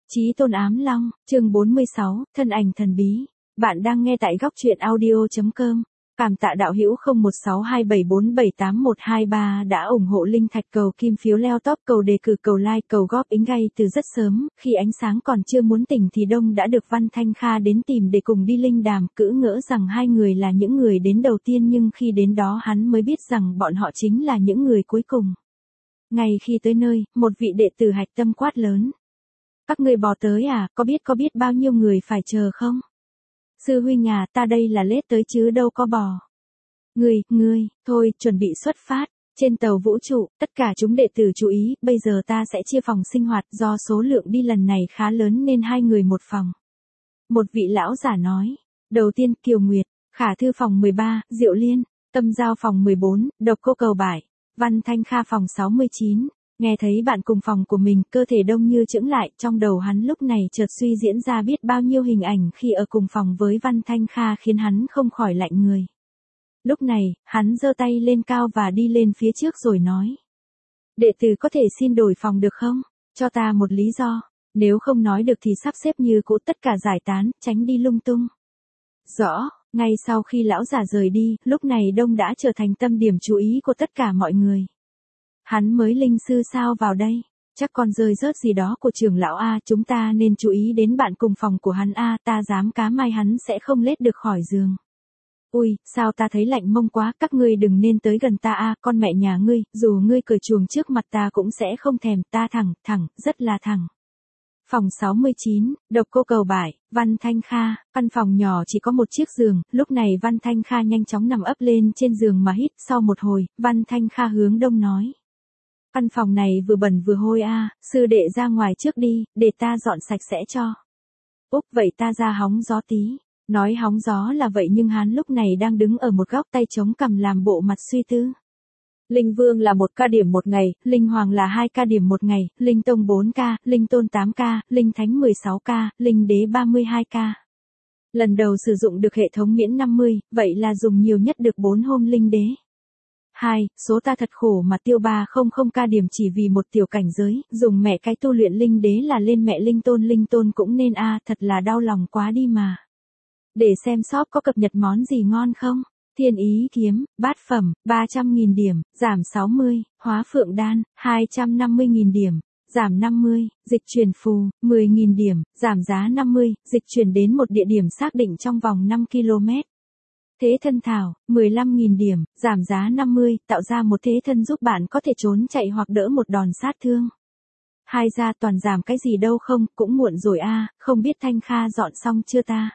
Chí tôn ám long, chương 46, thân ảnh thần bí. Bạn đang nghe tại góc truyện audio.com. Cảm tạ đạo hữu 016274781123 đã ủng hộ linh thạch cầu kim phiếu leo top cầu đề cử cầu like cầu góp ý ngay từ rất sớm, khi ánh sáng còn chưa muốn tỉnh thì Đông đã được Văn Thanh Kha đến tìm để cùng đi linh đàm, cữ ngỡ rằng hai người là những người đến đầu tiên nhưng khi đến đó hắn mới biết rằng bọn họ chính là những người cuối cùng. Ngay khi tới nơi, một vị đệ tử hạch tâm quát lớn. Các người bò tới à, có biết bao nhiêu người phải chờ không? Sư huynh à, ta đây là lết tới chứ đâu có bò. Ngươi, thôi, chuẩn bị xuất phát. Trên tàu vũ trụ, tất cả chúng đệ tử chú ý, bây giờ ta sẽ chia phòng sinh hoạt do số lượng đi lần này khá lớn nên hai người một phòng. Một vị lão giả nói. Đầu tiên Kiều Nguyệt, Khả Thư phòng 13, Diệu Liên, Tâm Giao phòng 14, Độc Cô Cầu Bải, Văn Thanh Kha phòng 69. Nghe thấy bạn cùng phòng của mình, cơ thể Đông như chững lại, trong đầu hắn lúc này chợt suy diễn ra biết bao nhiêu hình ảnh khi ở cùng phòng với Văn Thanh Kha khiến hắn không khỏi lạnh người. Lúc này, hắn giơ tay lên cao và đi lên phía trước rồi nói. Đệ tử có thể xin đổi phòng được không? Cho ta một lý do. Nếu không nói được thì sắp xếp như cũ tất cả giải tán, tránh đi lung tung. Rõ, ngay sau khi lão giả rời đi, lúc này Đông đã trở thành tâm điểm chú ý của tất cả mọi người. Hắn mới linh sư sao vào đây? Chắc con rơi rớt gì đó của trưởng lão A, chúng ta nên chú ý đến bạn cùng phòng của hắn A, ta dám cá mai hắn sẽ không lết được khỏi giường. Ui, sao ta thấy lạnh mông quá, các ngươi đừng nên tới gần ta A, con mẹ nhà ngươi, dù ngươi cởi chuồng trước mặt ta cũng sẽ không thèm, ta thẳng, rất là thẳng. Phòng 69, Độc Cô Cầu Bải, Văn Thanh Kha, căn phòng nhỏ chỉ có một chiếc giường, lúc này Văn Thanh Kha nhanh chóng nằm ấp lên trên giường mà hít, sau một hồi, Văn Thanh Kha hướng Đông nói. Căn phòng này vừa bẩn vừa hôi a, sư đệ ra ngoài trước đi, để ta dọn sạch sẽ cho. Úc vậy ta ra hóng gió tí. Nói hóng gió là vậy nhưng hắn lúc này đang đứng ở một góc tay chống cằm làm bộ mặt suy tư. Linh Vương là 1 ca điểm một ngày, Linh Hoàng là 2 ca điểm một ngày, Linh Tông 4 ca, Linh Tôn 8 ca, Linh Thánh 16 ca, Linh Đế 32 ca. Lần đầu sử dụng được hệ thống miễn 50, vậy là dùng nhiều nhất được 4 hôm Linh Đế. 2. Số ta thật khổ mà tiêu 300 ca điểm chỉ vì một tiểu cảnh giới, dùng mẹ cái tu luyện linh đế là lên mẹ linh tôn cũng nên a, thật là đau lòng quá đi mà. Để xem shop có cập nhật món gì ngon không? Thiên ý kiếm, bát phẩm, 300.000 điểm, giảm 60, hóa phượng đan, 250.000 điểm, giảm 50, dịch chuyển phù, 10.000 điểm, giảm giá 50, dịch chuyển đến một địa điểm xác định trong vòng 5 km. Thế thân thảo, 15.000 điểm, giảm giá 50, tạo ra một thế thân giúp bạn có thể trốn chạy hoặc đỡ một đòn sát thương. Hai ra toàn giảm cái gì đâu không, cũng muộn rồi a, không biết Thanh Kha dọn xong chưa ta?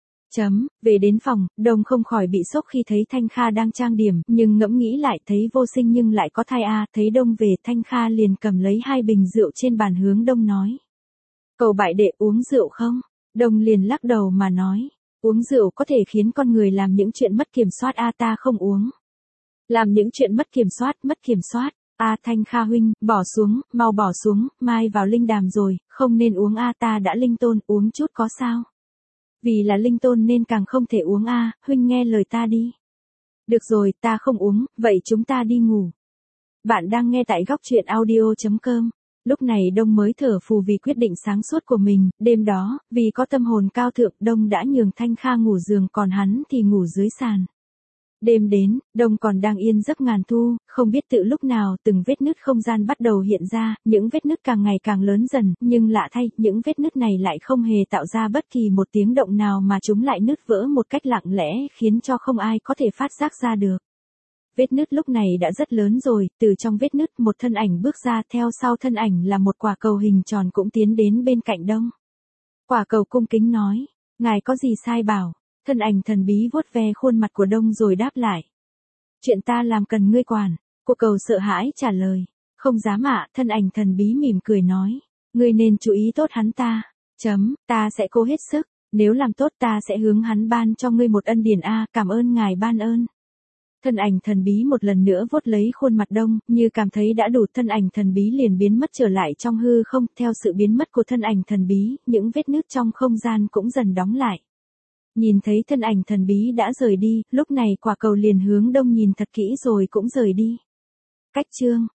Về đến phòng, Đông không khỏi bị sốc khi thấy Thanh Kha đang trang điểm, nhưng ngẫm nghĩ lại thấy vô sinh nhưng lại có thai a, thấy Đông về Thanh Kha liền cầm lấy 2 bình rượu trên bàn hướng Đông nói. Cầu Bại đệ uống rượu không? Đông liền lắc đầu mà nói. Uống rượu có thể khiến con người làm những chuyện mất kiểm soát a, ta không uống. Làm những chuyện mất kiểm soát. A Thanh Kha huynh, bỏ xuống, mau bỏ xuống, mai vào linh đàm rồi, không nên uống a, ta đã linh tôn, uống chút có sao? Vì là linh tôn nên càng không thể uống a, huynh nghe lời ta đi. Được rồi, ta không uống, vậy chúng ta đi ngủ. Bạn đang nghe tại góc truyện audio.com. Lúc này Đông mới thở phù vì quyết định sáng suốt của mình, đêm đó, vì có tâm hồn cao thượng, Đông đã nhường Thanh Kha ngủ giường còn hắn thì ngủ dưới sàn. Đêm đến, Đông còn đang yên giấc ngàn thu, không biết tự lúc nào từng vết nứt không gian bắt đầu hiện ra, những vết nứt càng ngày càng lớn dần, nhưng lạ thay, những vết nứt này lại không hề tạo ra bất kỳ một tiếng động nào mà chúng lại nứt vỡ một cách lặng lẽ khiến cho không ai có thể phát giác ra được. Vết nứt lúc này đã rất lớn rồi, từ trong vết nứt một thân ảnh bước ra, theo sau thân ảnh là một quả cầu hình tròn cũng tiến đến bên cạnh Đông. Quả cầu cung kính nói, ngài có gì sai bảo, thân ảnh thần bí vuốt ve khuôn mặt của Đông rồi đáp lại. Chuyện ta làm cần ngươi quản, cô cầu sợ hãi trả lời, không dám ạ, thân ảnh thần bí mỉm cười nói, ngươi nên chú ý tốt hắn ta, ta sẽ cố hết sức, nếu làm tốt ta sẽ hướng hắn ban cho ngươi một ân điển a, cảm ơn ngài ban ơn. Thân ảnh thần bí một lần nữa vuốt lấy khuôn mặt Đông, như cảm thấy đã đủ, thân ảnh thần bí liền biến mất trở lại trong hư không, theo sự biến mất của thân ảnh thần bí, những vết nứt trong không gian cũng dần đóng lại. Nhìn thấy thân ảnh thần bí đã rời đi, lúc này quả cầu liền hướng Đông nhìn thật kỹ rồi cũng rời đi. Cách chương